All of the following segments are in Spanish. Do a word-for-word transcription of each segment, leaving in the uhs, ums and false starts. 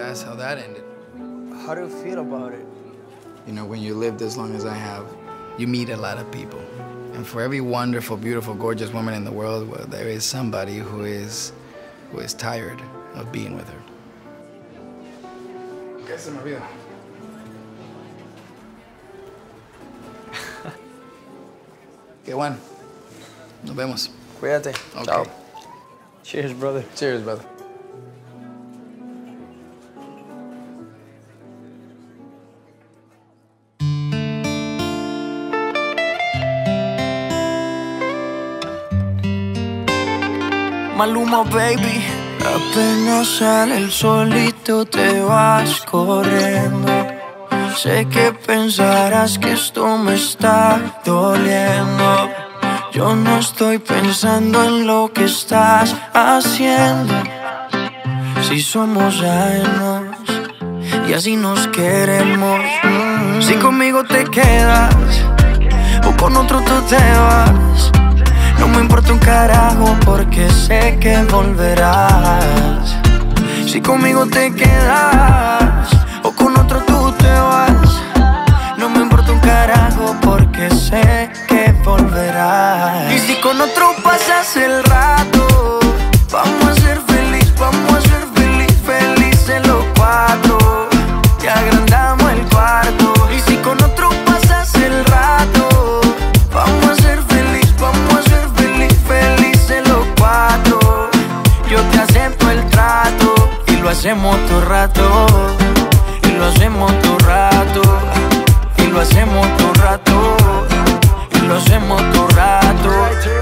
that's how that ended. How do you feel about it? You know, when you lived as long as I have, you meet a lot of people. And for every wonderful, beautiful, gorgeous woman in the world, well, there is somebody who is, who is tired of being with her. ¿Qué se me olvida? Qué bueno. Nos vemos. Cuídate. Okay. Chao. Cheers, brother. Cheers, brother. Maluma, baby. Apenas sale el solito te vas corriendo. Sé que pensarás que esto me está doliendo. Yo no estoy pensando en lo que estás haciendo. Si somos ajenos y así nos queremos. Si conmigo te quedas o con otro tú te vas, no me importa un carajo porque sé que volverás. Si conmigo te quedas o con otro tú te vas, no me importa un carajo porque sé que volverás. Y si con otro pasas el rato, vamos a ser feliz, vamos a ser feliz, felices los cuatro. Y agrandamos el cuarto. Y si con otro pasas el rato, vamos a ser feliz, vamos a ser feliz, felices los cuatro. Yo te acepto el trato y lo hacemos todo rato. Y lo hacemos todo rato. Y lo hacemos todo rato. Y lo hacemos todo rato.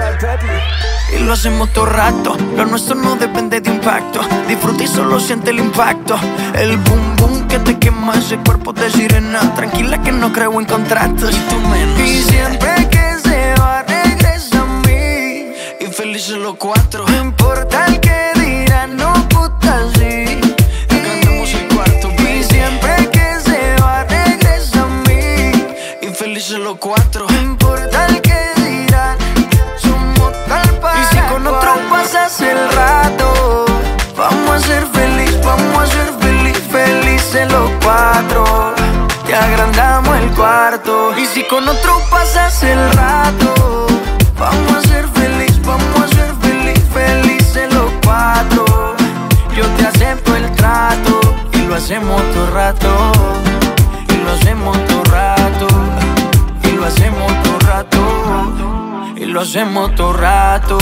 Y lo hacemos todo rato. Lo nuestro no depende de impacto. Disfruta y solo siente el impacto. El boom boom que te quema ese cuerpo de sirena. Tranquila que no creo en contratos. Y tú menos. Y siempre que se va regresa a mí. Y felices los cuatro. No importa el que dirán, no puta sí. Cantamos el cuarto, baby. Y siempre que se va regresa a mí. Y felices los cuatro. No importa el que dirán, somos tal para. Y si con otro pasas el rato, vamos a ser feliz, vamos a ser feliz, felices los cuatro. Te agrandamos el cuarto. Y si con otro pasas el rato, vamos a ser feliz, vamos a ser feliz, felices los cuatro. Yo te acepto el trato y lo hacemos todo rato. Y lo hacemos todo rato. Y lo hacemos todo rato. Y lo hacemos todo rato.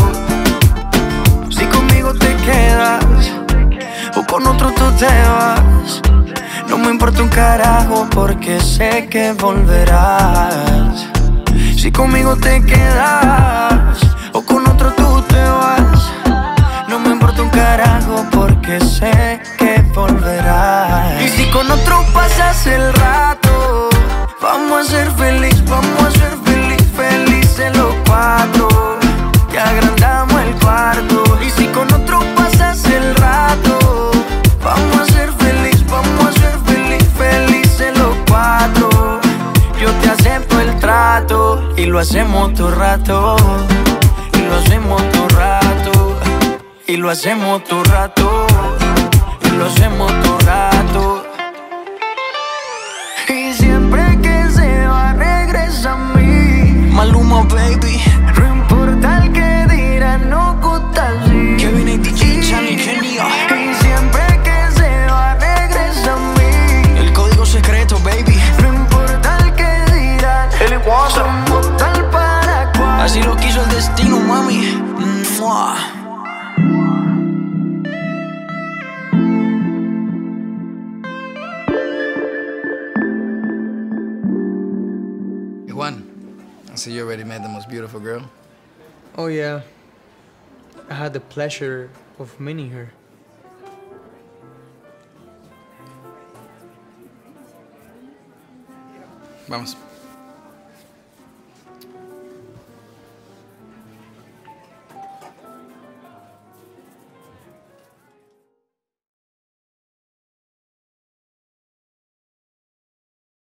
Si conmigo te quedas o con otro tú te vas, no me importa un carajo porque sé que volverás. Si conmigo te quedas o con otro tú te vas, no me importa un carajo porque sé que volverás. Y si con otro pasas el rato, vamos a ser feliz, vamos a ser feliz, felices los cuatro. Te agrandamos el cuarto. Y si con otro pasas el rato, vamos a ser feliz, vamos a ser feliz, felices los cuatro. Yo te acepto el trato y lo hacemos todo rato. Y lo hacemos todo rato. Y lo hacemos todo rato. Y lo hacemos todo rato. Y siempre que se va regresa a mí. Maluma, baby. No importa el que dirán, no gusta así. Kevin y D J Channel, genio. Y siempre que se va regresa a mí. El código secreto, baby. No importa el que dirán, somos tal para cual. Así lo quiso el destino, mami. Mua. Juan, I see you already met the most beautiful girl. Oh yeah, I had the pleasure of meeting her. Vamos.